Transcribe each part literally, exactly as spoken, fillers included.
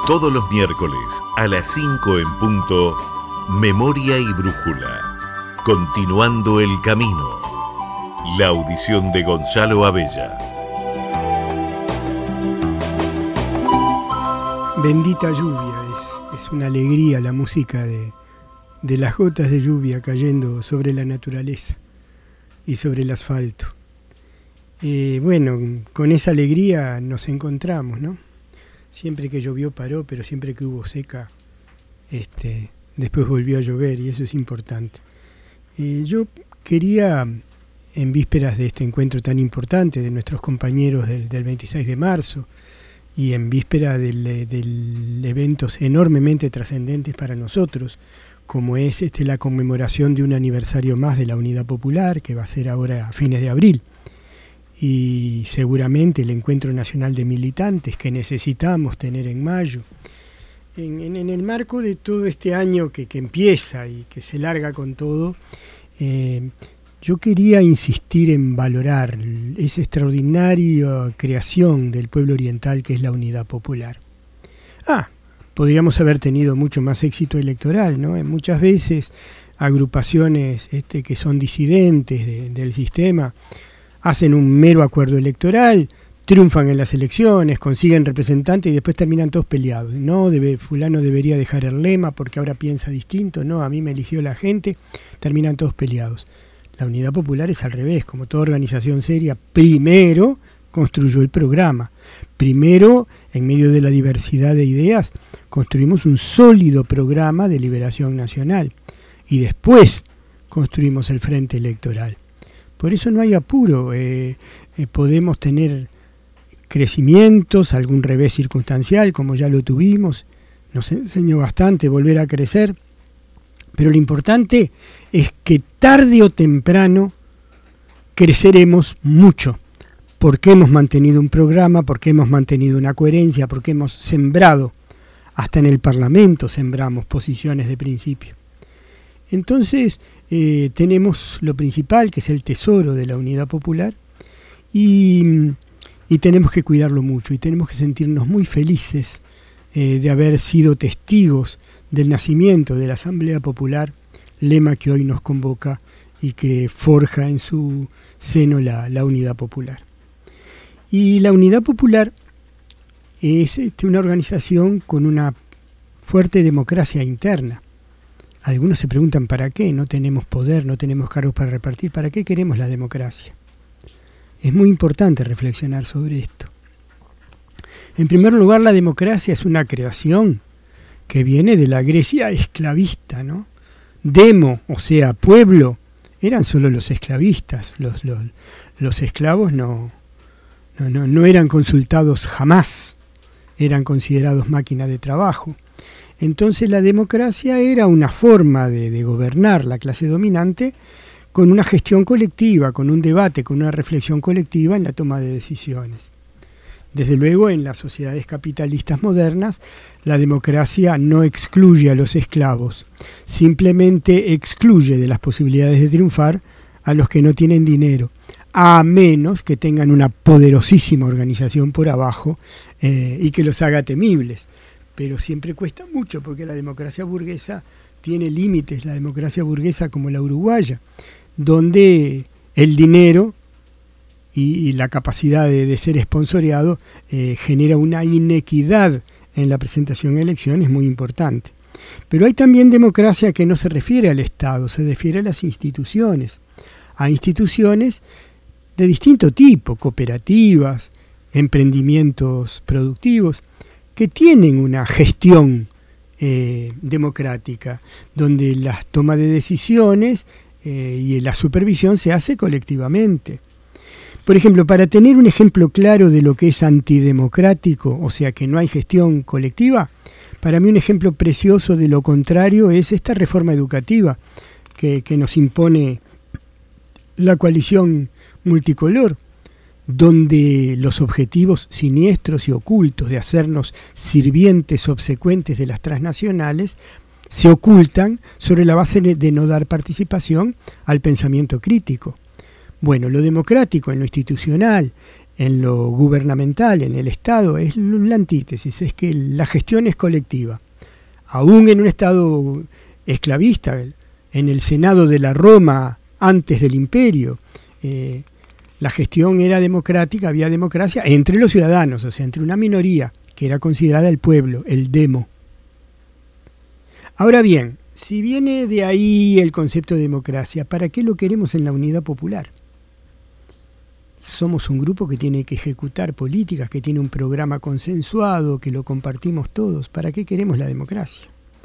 Todos los miércoles a las cinco en punto, Memoria y Brújula. Continuando el camino. La audición de Gonzalo Abella. Bendita lluvia, es, es una alegría la música de, de las gotas de lluvia cayendo sobre la naturaleza y sobre el asfalto. Eh, bueno, con esa alegría nos encontramos, ¿no? Siempre que llovió paró, pero siempre que hubo seca, este, después volvió a llover y eso es importante. Eh, yo quería, en vísperas de este encuentro tan importante de nuestros compañeros del, del veintiséis de marzo y en víspera del, del eventos enormemente trascendentes para nosotros, como es este, la conmemoración de un aniversario más de la Unidad Popular, que va a ser ahora a fines de abril, y seguramente el Encuentro Nacional de Militantes que necesitamos tener en mayo. En, en, en el marco de todo este año que, que empieza y que se larga con todo, eh, yo quería insistir en valorar esa extraordinaria creación del pueblo oriental que es la Unidad Popular. Ah, podríamos haber tenido mucho más éxito electoral, ¿no? Muchas veces agrupaciones este, que son disidentes de, del sistema hacen un mero acuerdo electoral, triunfan en las elecciones, consiguen representantes y después terminan todos peleados. No, debe, fulano debería dejar el lema porque ahora piensa distinto, no, a mí me eligió la gente, terminan todos peleados. La Unidad Popular es al revés, como toda organización seria, primero construyó el programa, primero, en medio de la diversidad de ideas, construimos un sólido programa de liberación nacional y después construimos el frente electoral. Por eso no hay apuro, eh, eh, podemos tener crecimientos, algún revés circunstancial, como ya lo tuvimos, nos enseñó bastante volver a crecer, pero lo importante es que tarde o temprano creceremos mucho, porque hemos mantenido un programa, porque hemos mantenido una coherencia, porque hemos sembrado, hasta en el Parlamento sembramos posiciones de principio. Entonces, eh, tenemos lo principal, que es el tesoro de la Unidad Popular, y, y tenemos que cuidarlo mucho, y tenemos que sentirnos muy felices eh, de haber sido testigos del nacimiento de la Asamblea Popular, lema que hoy nos convoca y que forja en su seno la, la Unidad Popular. Y la Unidad Popular es este, una organización con una fuerte democracia interna. Algunos se preguntan ¿para qué? No tenemos poder, no tenemos cargos para repartir. ¿Para qué queremos la democracia? Es muy importante reflexionar sobre esto. En primer lugar, la democracia es una creación que viene de la Grecia esclavista, ¿no? Demo, o sea, pueblo, eran solo los esclavistas. Los, los, los esclavos no, no, no, no eran consultados jamás, eran considerados máquina de trabajo. Entonces la democracia era una forma de, de gobernar la clase dominante con una gestión colectiva, con un debate, con una reflexión colectiva en la toma de decisiones. Desde luego, en las sociedades capitalistas modernas, la democracia no excluye a los esclavos, simplemente excluye de las posibilidades de triunfar a los que no tienen dinero, a menos que tengan una poderosísima organización por abajo eh, y que los haga temibles. Pero siempre cuesta mucho porque la democracia burguesa tiene límites, la democracia burguesa como la uruguaya, donde el dinero y, y la capacidad de, de ser esponsoreado eh, genera una inequidad en la presentación a elecciones muy importante. Pero hay también democracia que no se refiere al Estado, se refiere a las instituciones, a instituciones de distinto tipo, cooperativas, emprendimientos productivos, que tienen una gestión eh, democrática, donde la toma de decisiones eh, y la supervisión se hace colectivamente. Por ejemplo, para tener un ejemplo claro de lo que es antidemocrático, o sea que no hay gestión colectiva, para mí un ejemplo precioso de lo contrario es esta reforma educativa que, que nos impone la coalición multicolor, donde los objetivos siniestros y ocultos de hacernos sirvientes obsecuentes de las transnacionales se ocultan sobre la base de no dar participación al pensamiento crítico. Bueno, lo democrático en lo institucional, en lo gubernamental, en el Estado, es la antítesis, es que la gestión es colectiva. Aún en un Estado esclavista, en el Senado de la Roma antes del Imperio, eh, la gestión era democrática, había democracia entre los ciudadanos, o sea, entre una minoría que era considerada el pueblo, el demo. Ahora bien, si viene de ahí el concepto de democracia, ¿para qué lo queremos en la unidad popular? Somos un grupo que tiene que ejecutar políticas, que tiene un programa consensuado, que lo compartimos todos. ¿Para qué queremos la democracia?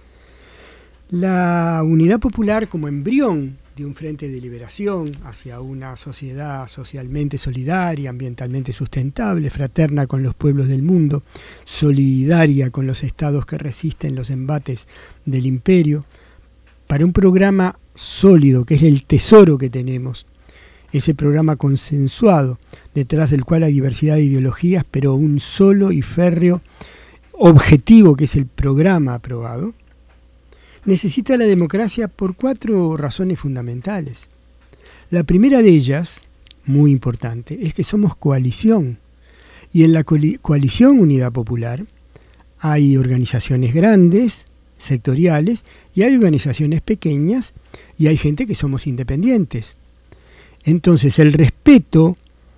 La unidad popular como embrión de un frente de liberación hacia una sociedad socialmente solidaria, ambientalmente sustentable, fraterna con los pueblos del mundo, solidaria con los estados que resisten los embates del imperio, para un programa sólido, que es el tesoro que tenemos, ese programa consensuado, detrás del cual hay diversidad de ideologías, pero un solo y férreo objetivo, que es el programa aprobado, necesita la democracia por cuatro razones fundamentales. La primera de ellas, muy importante, es que somos coalición. Y en la coalición Unidad Popular hay organizaciones grandes, sectoriales, y hay organizaciones pequeñas, y hay gente que somos independientes. Entonces, el respeto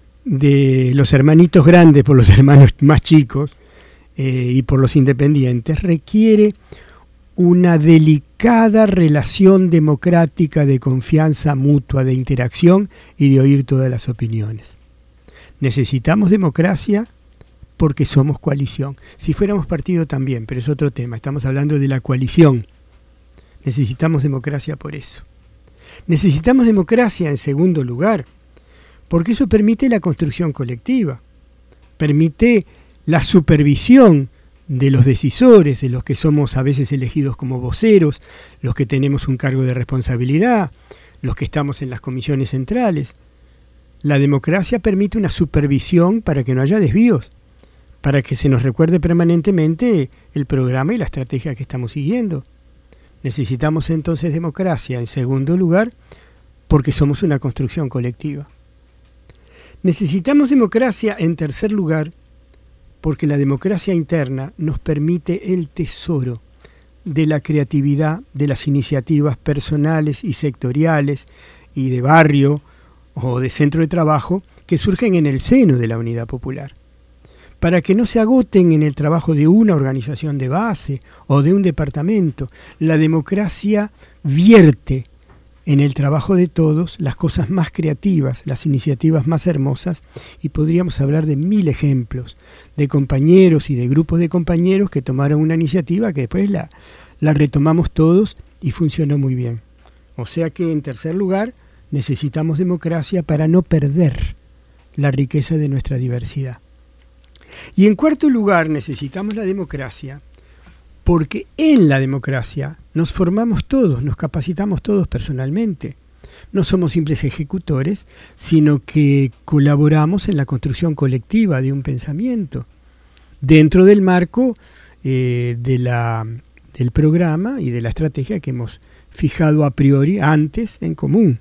de los hermanitos grandes por los hermanos más chicos eh, y por los independientes requiere una delicada relación democrática de confianza mutua, de interacción y de oír todas las opiniones. Necesitamos democracia porque somos coalición. Si fuéramos partido también, pero es otro tema. Estamos hablando de la coalición. Necesitamos democracia por eso. Necesitamos democracia, en segundo lugar, porque eso permite la construcción colectiva, permite la supervisión de los decisores, de los que somos a veces elegidos como voceros, los que tenemos un cargo de responsabilidad, los que estamos en las comisiones centrales. La democracia permite una supervisión para que no haya desvíos, para que se nos recuerde permanentemente el programa y la estrategia que estamos siguiendo. Necesitamos entonces democracia, en segundo lugar, porque somos una construcción colectiva. Necesitamos democracia, en tercer lugar, porque la democracia interna nos permite el tesoro de la creatividad, de las iniciativas personales y sectoriales y de barrio o de centro de trabajo que surgen en el seno de la Unidad Popular, para que no se agoten en el trabajo de una organización de base o de un departamento. La democracia vierte en el trabajo de todos las cosas más creativas, las iniciativas más hermosas, y podríamos hablar de mil ejemplos de compañeros y de grupos de compañeros que tomaron una iniciativa que después la, la retomamos todos y funcionó muy bien. O sea que, en tercer lugar, necesitamos democracia para no perder la riqueza de nuestra diversidad. Y en cuarto lugar, necesitamos la democracia porque en la democracia nos formamos todos, nos capacitamos todos personalmente. No somos simples ejecutores, sino que colaboramos en la construcción colectiva de un pensamiento dentro del marco eh, de la, del programa y de la estrategia que hemos fijado a priori antes en común.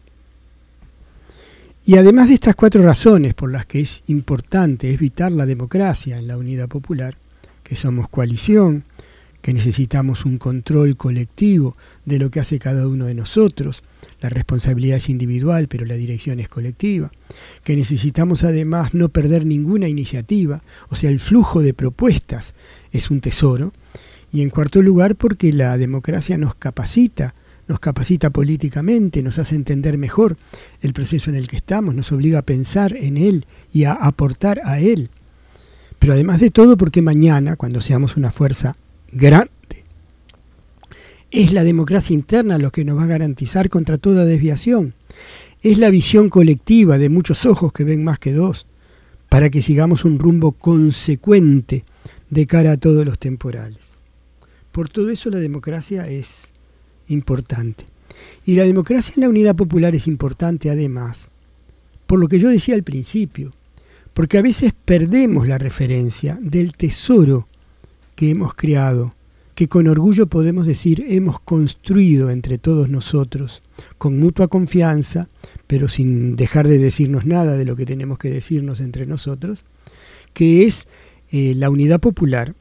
Y además de estas cuatro razones por las que es importante evitar la democracia en la Unidad Popular, que somos coalición, que necesitamos un control colectivo de lo que hace cada uno de nosotros, la responsabilidad es individual pero la dirección es colectiva, que necesitamos además no perder ninguna iniciativa, o sea, el flujo de propuestas es un tesoro, y en cuarto lugar porque la democracia nos capacita, nos capacita políticamente, nos hace entender mejor el proceso en el que estamos, nos obliga a pensar en él y a aportar a él. Pero además de todo porque mañana, cuando seamos una fuerza grande, es la democracia interna lo que nos va a garantizar contra toda desviación. Es la visión colectiva de muchos ojos que ven más que dos, para que sigamos un rumbo consecuente de cara a todos los temporales. Por todo eso la democracia es importante. Y la democracia en la Unidad Popular es importante además, por lo que yo decía al principio, porque a veces perdemos la referencia del tesoro que hemos creado que con orgullo podemos decir hemos construido entre todos nosotros, con mutua confianza, pero sin dejar de decirnos nada de lo que tenemos que decirnos entre nosotros, que es eh, la unidad popular,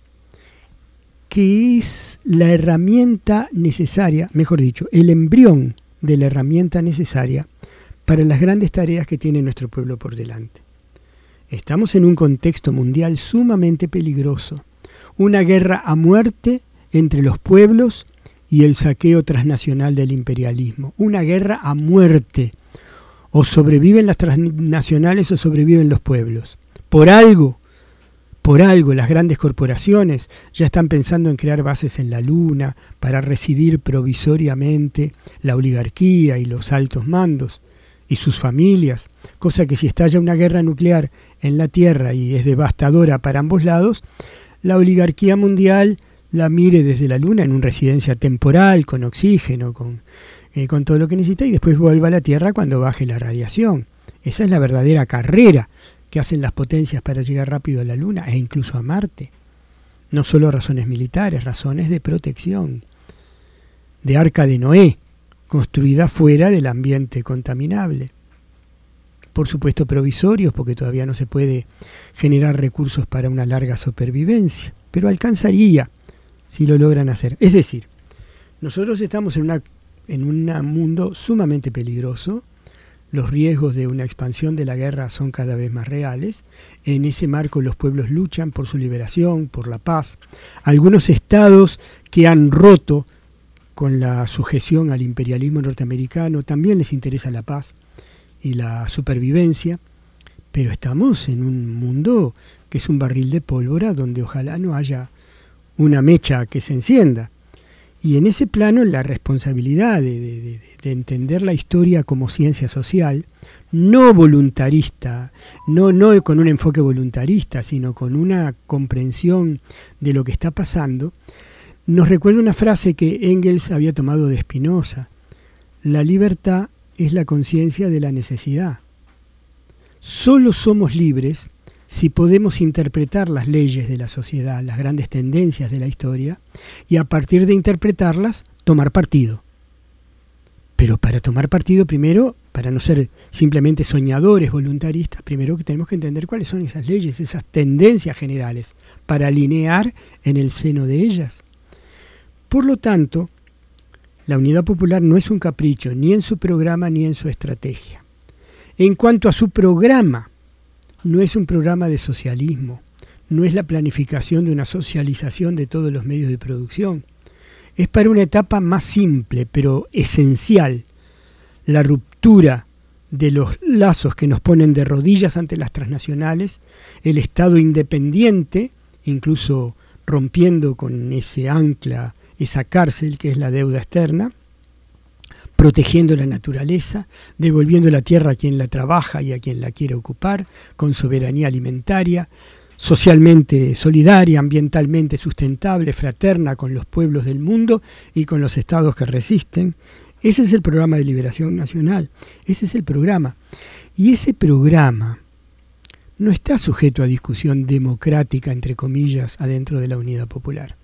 que es la herramienta necesaria, mejor dicho, el embrión de la herramienta necesaria para las grandes tareas que tiene nuestro pueblo por delante. Estamos en un contexto mundial sumamente peligroso, una guerra a muerte entre los pueblos y el saqueo transnacional del imperialismo, una guerra a muerte. O sobreviven las transnacionales o sobreviven los pueblos. Por algo, por algo las grandes corporaciones ya están pensando en crear bases en la Luna para residir provisoriamente la oligarquía y los altos mandos y sus familias, cosa que si estalla una guerra nuclear en la Tierra y es devastadora para ambos lados, la oligarquía mundial la mire desde la Luna en una residencia temporal, con oxígeno, con, eh, con todo lo que necesita, y después vuelva a la Tierra cuando baje la radiación. Esa es la verdadera carrera que hacen las potencias para llegar rápido a la Luna e incluso a Marte. No solo razones militares, razones de protección. De Arca de Noé, construida fuera del ambiente contaminable. Por supuesto provisorios, porque todavía no se puede generar recursos para una larga supervivencia, pero alcanzaría si lo logran hacer. Es decir, nosotros estamos en, una, en un mundo sumamente peligroso, los riesgos de una expansión de la guerra son cada vez más reales, en ese marco los pueblos luchan por su liberación, por la paz. Algunos estados que han roto con la sujeción al imperialismo norteamericano también les interesa la paz y la supervivencia, pero estamos en un mundo que es un barril de pólvora donde ojalá no haya una mecha que se encienda. Y en ese plano la responsabilidad de, de, de entender la historia como ciencia social, no voluntarista, no, no con un enfoque voluntarista, sino con una comprensión de lo que está pasando, nos recuerda una frase que Engels había tomado de Spinoza: la libertad es la conciencia de la necesidad. Solo somos libres si podemos interpretar las leyes de la sociedad, las grandes tendencias de la historia, y a partir de interpretarlas, tomar partido. Pero para tomar partido, primero, para no ser simplemente soñadores, voluntaristas, primero que tenemos que entender cuáles son esas leyes, esas tendencias generales, para alinear en el seno de ellas. Por lo tanto, la Unidad Popular no es un capricho, ni en su programa ni en su estrategia. En cuanto a su programa, no es un programa de socialismo, no es la planificación de una socialización de todos los medios de producción. Es para una etapa más simple, pero esencial, la ruptura de los lazos que nos ponen de rodillas ante las transnacionales, el Estado independiente, incluso rompiendo con ese ancla, esa cárcel que es la deuda externa, protegiendo la naturaleza, devolviendo la tierra a quien la trabaja y a quien la quiere ocupar, con soberanía alimentaria, socialmente solidaria, ambientalmente sustentable, fraterna con los pueblos del mundo y con los estados que resisten. Ese es el programa de liberación nacional, ese es el programa. Y ese programa no está sujeto a discusión democrática, entre comillas, adentro de la Unidad Popular.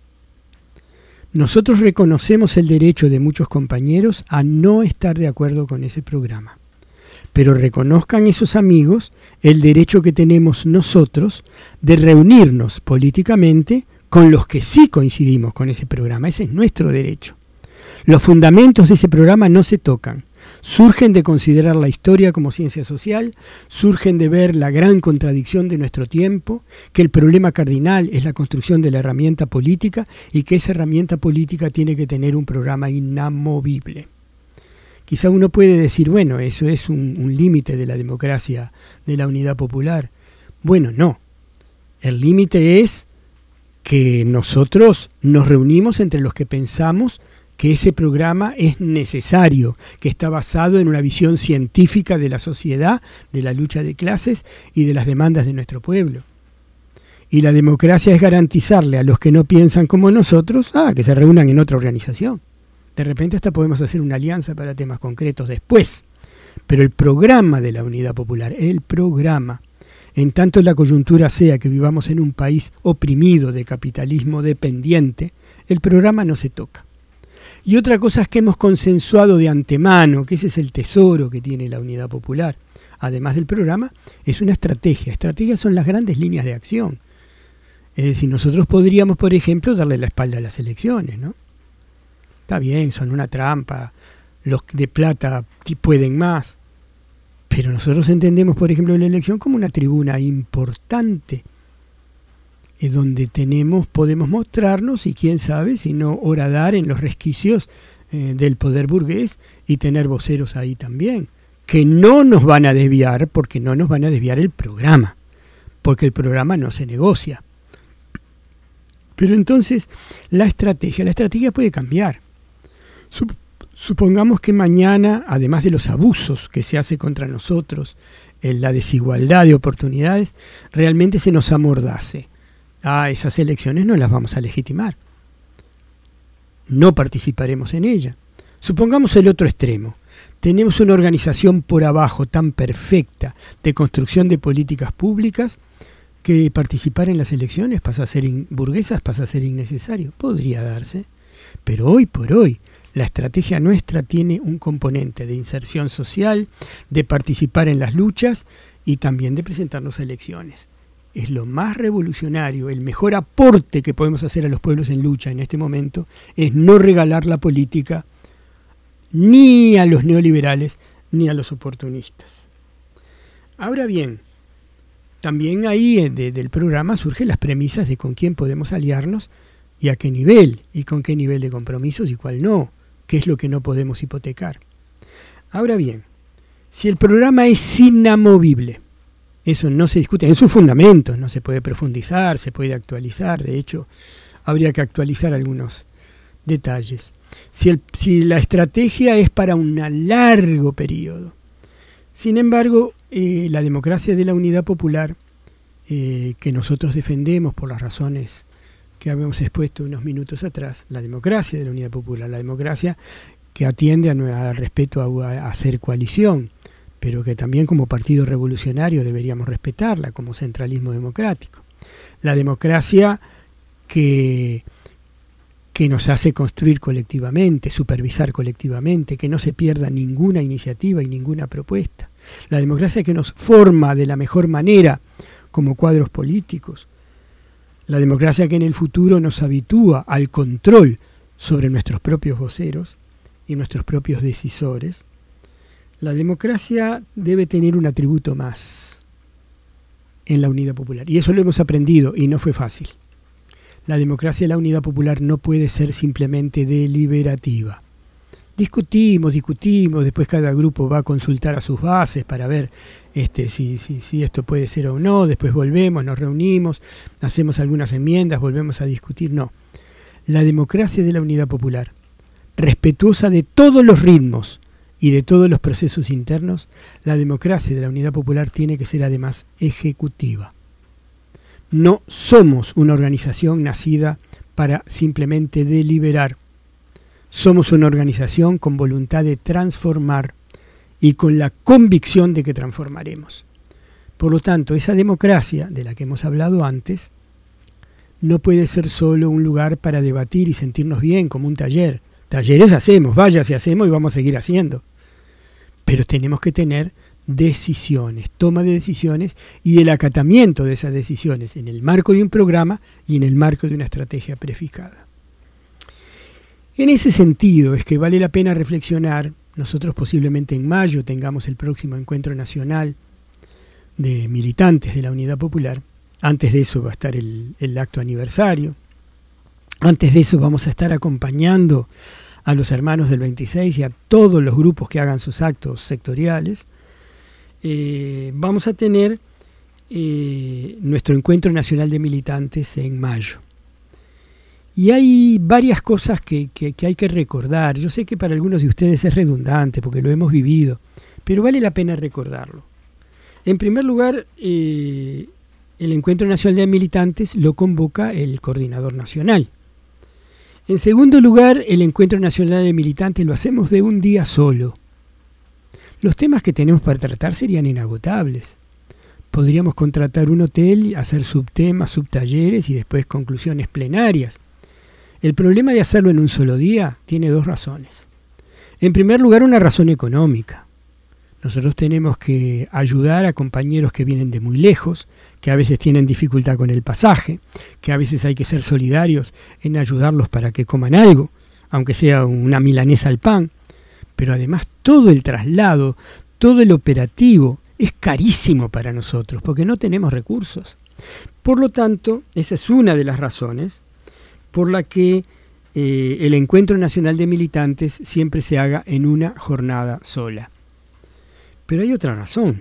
Nosotros reconocemos el derecho de muchos compañeros a no estar de acuerdo con ese programa, pero reconozcan esos amigos el derecho que tenemos nosotros de reunirnos políticamente con los que sí coincidimos con ese programa. Ese es nuestro derecho. Los fundamentos de ese programa no se tocan. Surgen de considerar la historia como ciencia social, surgen de ver la gran contradicción de nuestro tiempo, que el problema cardinal es la construcción de la herramienta política y que esa herramienta política tiene que tener un programa inamovible. Quizá uno puede decir, bueno, eso es un, un límite de la democracia, de la Unidad Popular. Bueno, no. El límite es que nosotros nos reunimos entre los que pensamos que ese programa es necesario, que está basado en una visión científica de la sociedad, de la lucha de clases y de las demandas de nuestro pueblo. Y la democracia es garantizarle a los que no piensan como nosotros, ah, que se reúnan en otra organización. De repente hasta podemos hacer una alianza para temas concretos después. Pero el programa de la Unidad Popular, el programa, en tanto la coyuntura sea que vivamos en un país oprimido de capitalismo dependiente, el programa no se toca. Y otra cosa es que hemos consensuado de antemano, que ese es el tesoro que tiene la Unidad Popular, además del programa, es una estrategia. Estrategias son las grandes líneas de acción. Es decir, nosotros podríamos, por ejemplo, darle la espalda a las elecciones, ¿no? Está bien, son una trampa, los de plata pueden más, pero nosotros entendemos, por ejemplo, la elección como una tribuna importante, es donde tenemos, podemos mostrarnos y quién sabe si no horadar en los resquicios eh, del poder burgués y tener voceros ahí también, que no nos van a desviar, porque no nos van a desviar el programa, porque el programa no se negocia. Pero entonces la estrategia, la estrategia puede cambiar. Sup- supongamos que mañana, además de los abusos que se hace contra nosotros, en la desigualdad de oportunidades, realmente se nos amordace. Ah, esas elecciones no las vamos a legitimar. No participaremos en ellas. Supongamos el otro extremo. Tenemos una organización por abajo tan perfecta de construcción de políticas públicas que participar en las elecciones pasa a ser in- burguesas pasa a ser innecesario. Podría darse, pero hoy por hoy la estrategia nuestra tiene un componente de inserción social, de participar en las luchas y también de presentarnos a elecciones. Es lo más revolucionario, el mejor aporte que podemos hacer a los pueblos en lucha en este momento es no regalar la política ni a los neoliberales ni a los oportunistas. Ahora bien, también ahí de, del programa surgen las premisas de con quién podemos aliarnos y a qué nivel, y con qué nivel de compromisos y cuál no, qué es lo que no podemos hipotecar. Ahora bien, si el programa es inamovible, eso no se discute, en sus fundamentos no se puede profundizar, se puede actualizar, de hecho habría que actualizar algunos detalles. Si, el, si la estrategia es para un largo periodo, sin embargo, eh, la democracia de la Unidad Popular, eh, que nosotros defendemos por las razones que habíamos expuesto unos minutos atrás, la democracia de la Unidad Popular, la democracia que atiende a, al respeto a, a hacer coalición, pero que también como partido revolucionario deberíamos respetarla como centralismo democrático. La democracia que, que nos hace construir colectivamente, supervisar colectivamente, que no se pierda ninguna iniciativa y ninguna propuesta. La democracia que nos forma de la mejor manera como cuadros políticos. La democracia que en el futuro nos habitúa al control sobre nuestros propios voceros y nuestros propios decisores. La democracia debe tener un atributo más en la Unidad Popular. Y eso lo hemos aprendido y no fue fácil. La democracia de la Unidad Popular no puede ser simplemente deliberativa. Discutimos, discutimos, después cada grupo va a consultar a sus bases para ver este, si, si, si esto puede ser o no, después volvemos, nos reunimos, hacemos algunas enmiendas, volvemos a discutir. No. La democracia de la Unidad Popular, respetuosa de todos los ritmos y de todos los procesos internos, la democracia de la Unidad Popular tiene que ser además ejecutiva. No somos una organización nacida para simplemente deliberar. Somos una organización con voluntad de transformar y con la convicción de que transformaremos. Por lo tanto, esa democracia de la que hemos hablado antes no puede ser solo un lugar para debatir y sentirnos bien como un taller. Talleres hacemos, váyase hacemos y vamos a seguir haciendo. Pero tenemos que tener decisiones, toma de decisiones y el acatamiento de esas decisiones en el marco de un programa y en el marco de una estrategia prefijada. En ese sentido es que vale la pena reflexionar. Nosotros posiblemente en mayo tengamos el próximo encuentro nacional de militantes de la Unidad Popular. Antes de eso va a estar el, el acto aniversario. Antes de eso vamos a estar acompañando a los hermanos del veintiséis y a todos los grupos que hagan sus actos sectoriales. Eh, vamos a tener eh, nuestro encuentro nacional de militantes en mayo. Y hay varias cosas que, que, que hay que recordar. Yo sé que para algunos de ustedes es redundante porque lo hemos vivido, pero vale la pena recordarlo. En primer lugar, eh, el Encuentro Nacional de Militantes lo convoca el Coordinador Nacional. En segundo lugar, el Encuentro Nacional de Militantes lo hacemos de un día solo. Los temas que tenemos para tratar serían inagotables. Podríamos contratar un hotel, hacer subtemas, subtalleres y después conclusiones plenarias. El problema de hacerlo en un solo día tiene dos razones. En primer lugar, una razón económica. Nosotros tenemos que ayudar a compañeros que vienen de muy lejos, que a veces tienen dificultad con el pasaje, que a veces hay que ser solidarios en ayudarlos para que coman algo, aunque sea una milanesa al pan. Pero además todo el traslado, todo el operativo es carísimo para nosotros porque no tenemos recursos. Por lo tanto, esa es una de las razones por la que eh, el Encuentro Nacional de Militantes siempre se haga en una jornada sola. Pero hay otra razón.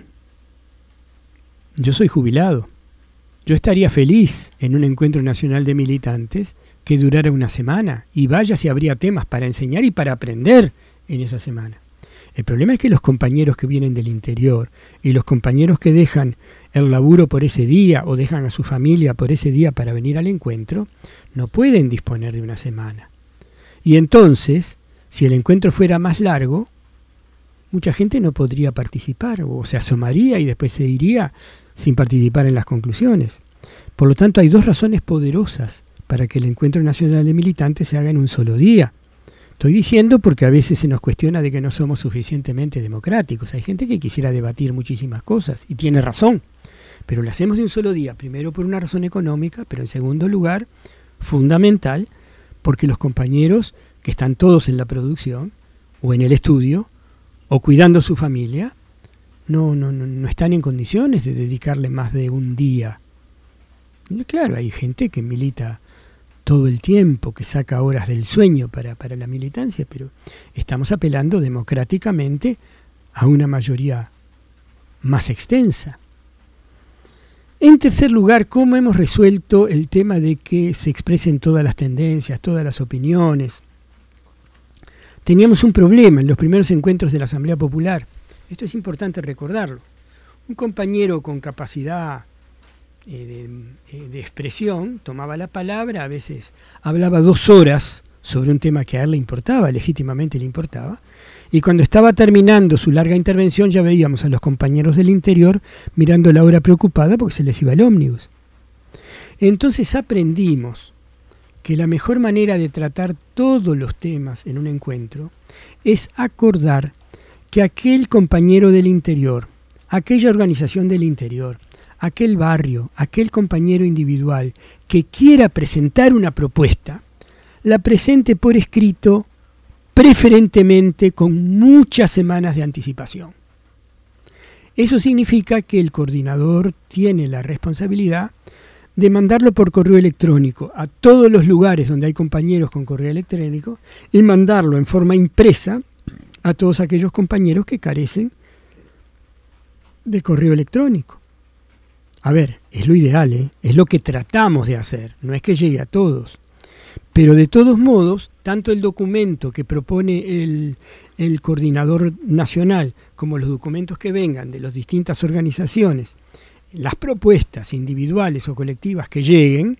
Yo soy jubilado. Yo estaría feliz en un Encuentro Nacional de Militantes que durara una semana, y vaya si habría temas para enseñar y para aprender en esa semana. El problema es que los compañeros que vienen del interior y los compañeros que dejan el laburo por ese día o dejan a su familia por ese día para venir al encuentro, no pueden disponer de una semana. Y entonces, si el encuentro fuera más largo, mucha gente no podría participar o se asomaría y después se iría sin participar en las conclusiones. Por lo tanto, hay dos razones poderosas para que el Encuentro Nacional de Militantes se haga en un solo día. Estoy diciendo porque a veces se nos cuestiona de que no somos suficientemente democráticos. Hay gente que quisiera debatir muchísimas cosas y tiene razón, pero lo hacemos de un solo día, primero por una razón económica, pero en segundo lugar, fundamental, porque los compañeros que están todos en la producción o en el estudio o cuidando a su familia no, no, no, no están en condiciones de dedicarle más de un día. Y claro, hay gente que milita todo el tiempo, que saca horas del sueño para, para la militancia, pero estamos apelando democráticamente a una mayoría más extensa. En tercer lugar, ¿cómo hemos resuelto el tema de que se expresen todas las tendencias, todas las opiniones? Teníamos un problema en los primeros encuentros de la Asamblea Popular. Esto es importante recordarlo. Un compañero con capacidad De, de expresión, tomaba la palabra, a veces hablaba dos horas sobre un tema que a él le importaba, legítimamente le importaba, y cuando estaba terminando su larga intervención ya veíamos a los compañeros del interior mirando la hora preocupada porque se les iba el ómnibus. Entonces aprendimos que la mejor manera de tratar todos los temas en un encuentro es acordar que aquel compañero del interior, aquella organización del interior, aquel barrio, aquel compañero individual que quiera presentar una propuesta, la presente por escrito, preferentemente con muchas semanas de anticipación. Eso significa que el coordinador tiene la responsabilidad de mandarlo por correo electrónico a todos los lugares donde hay compañeros con correo electrónico y mandarlo en forma impresa a todos aquellos compañeros que carecen de correo electrónico. A ver, es lo ideal, ¿eh? Es lo que tratamos de hacer, no es que llegue a todos. Pero de todos modos, tanto el documento que propone el, el coordinador nacional como los documentos que vengan de las distintas organizaciones, las propuestas individuales o colectivas que lleguen,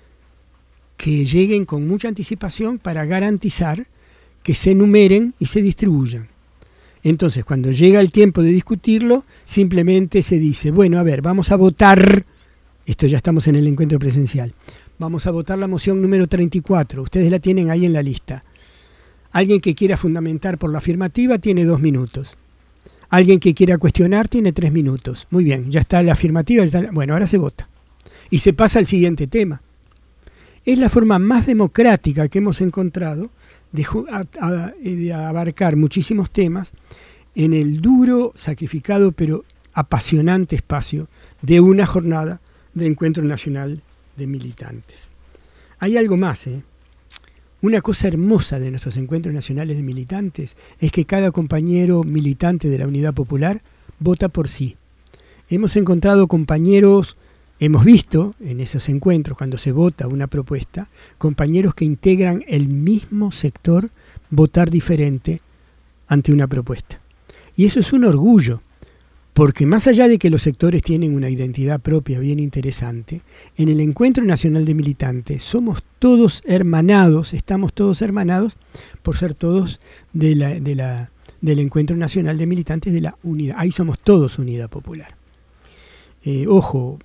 que lleguen con mucha anticipación para garantizar que se enumeren y se distribuyan. Entonces, cuando llega el tiempo de discutirlo, simplemente se dice, bueno, a ver, vamos a votar, esto ya estamos en el encuentro presencial, vamos a votar la moción número treinta y cuatro, ustedes la tienen ahí en la lista. Alguien que quiera fundamentar por la afirmativa tiene dos minutos. Alguien que quiera cuestionar tiene tres minutos. Muy bien, ya está la afirmativa, ya está la... bueno, ahora se vota. Y se pasa al siguiente tema. Es la forma más democrática que hemos encontrado De, a, a, de abarcar muchísimos temas en el duro, sacrificado, pero apasionante espacio de una jornada de Encuentro Nacional de Militantes. Hay algo más, ¿eh? Una cosa hermosa de nuestros Encuentros Nacionales de Militantes es que cada compañero militante de la Unidad Popular vota por sí. Hemos encontrado compañeros, hemos visto en esos encuentros, cuando se vota una propuesta, compañeros que integran el mismo sector votar diferente ante una propuesta. Y eso es un orgullo, porque más allá de que los sectores tienen una identidad propia bien interesante, en el Encuentro Nacional de Militantes somos todos hermanados, estamos todos hermanados por ser todos de la, de la, del Encuentro Nacional de Militantes de la Unidad. Ahí somos todos Unidad Popular. Eh, ojo,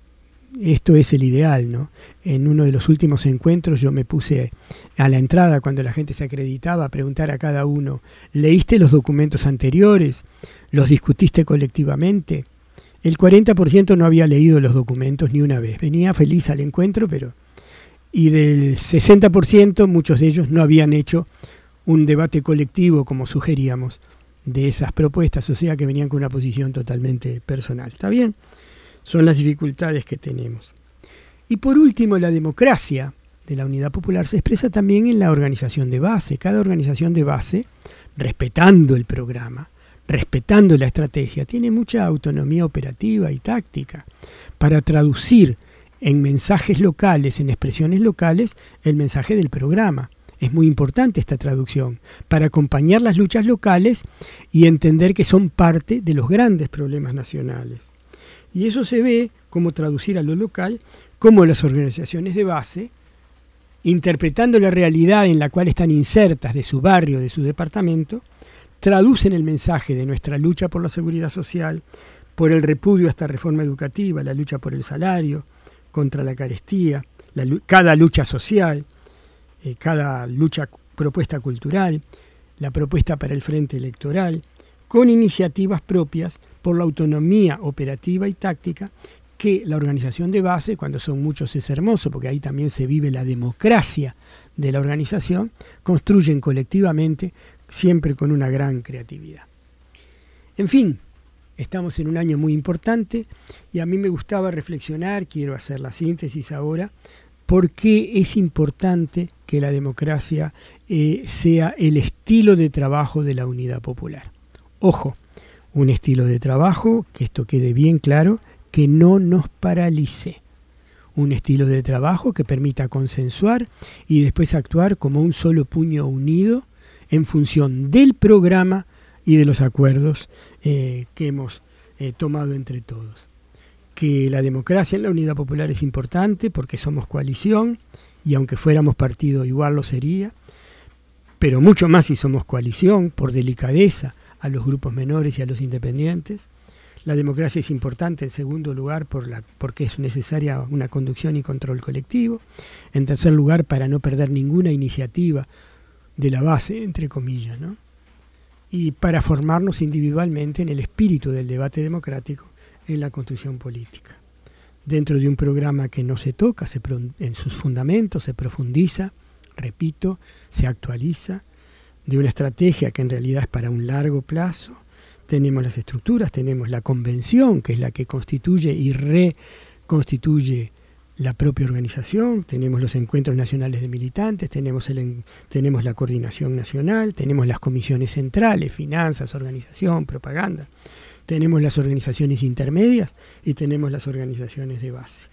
esto es el ideal, ¿no? En uno de los últimos encuentros yo me puse a la entrada, cuando la gente se acreditaba, a preguntar a cada uno: ¿leíste los documentos anteriores? ¿Los discutiste colectivamente? El cuarenta por ciento no había leído los documentos ni una vez. Venía feliz al encuentro, pero... Y del sesenta por ciento, muchos de ellos no habían hecho un debate colectivo, como sugeríamos, de esas propuestas, o sea que venían con una posición totalmente personal. ¿Está bien? Son las dificultades que tenemos. Y por último, la democracia de la Unidad Popular se expresa también en la organización de base. Cada organización de base, respetando el programa, respetando la estrategia, tiene mucha autonomía operativa y táctica para traducir en mensajes locales, en expresiones locales, el mensaje del programa. Es muy importante esta traducción para acompañar las luchas locales y entender que son parte de los grandes problemas nacionales. Y eso se ve como traducir a lo local, como las organizaciones de base, interpretando la realidad en la cual están insertas de su barrio, de su departamento, traducen el mensaje de nuestra lucha por la seguridad social, por el repudio a esta reforma educativa, la lucha por el salario, contra la carestía, la, cada lucha social, eh, cada lucha propuesta cultural, la propuesta para el frente electoral, con iniciativas propias por la autonomía operativa y táctica que la organización de base, cuando son muchos es hermoso, porque ahí también se vive la democracia de la organización, construyen colectivamente, siempre con una gran creatividad. En fin, estamos en un año muy importante y a mí me gustaba reflexionar, quiero hacer la síntesis ahora, por qué es importante que la democracia eh, sea el estilo de trabajo de la Unidad Popular. Ojo, un estilo de trabajo, que esto quede bien claro, que no nos paralice. Un estilo de trabajo que permita consensuar y después actuar como un solo puño unido en función del programa y de los acuerdos eh, que hemos eh, tomado entre todos. Que la democracia en la Unidad Popular es importante porque somos coalición y aunque fuéramos partido igual lo sería, pero mucho más si somos coalición, por delicadeza a los grupos menores y a los independientes. La democracia es importante, en segundo lugar, por la, porque es necesaria una conducción y control colectivo. En tercer lugar, para no perder ninguna iniciativa de la base, entre comillas, ¿no? Y para formarnos individualmente en el espíritu del debate democrático en la construcción política. Dentro de un programa que no se toca, se pro, en sus fundamentos se profundiza, repito, se actualiza, de una estrategia que en realidad es para un largo plazo. Tenemos las estructuras, tenemos la convención, que es la que constituye y reconstituye la propia organización, tenemos los encuentros nacionales de militantes, tenemos, el, tenemos la coordinación nacional, tenemos las comisiones centrales, finanzas, organización, propaganda, tenemos las organizaciones intermedias y tenemos las organizaciones de base.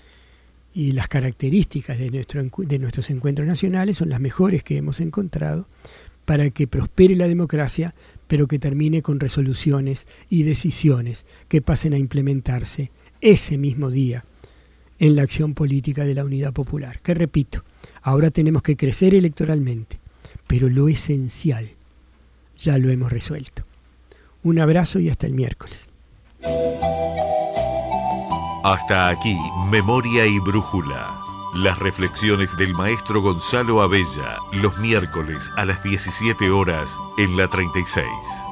Y las características de, nuestro, de nuestros encuentros nacionales son las mejores que hemos encontrado para que prospere la democracia, pero que termine con resoluciones y decisiones que pasen a implementarse ese mismo día en la acción política de la Unidad Popular. Que repito, ahora tenemos que crecer electoralmente, pero lo esencial ya lo hemos resuelto. Un abrazo y hasta el miércoles. Hasta aquí, Memoria y Brújula. Las reflexiones del maestro Gonzalo Abella, los miércoles a las diecisiete horas en la treinta y seis.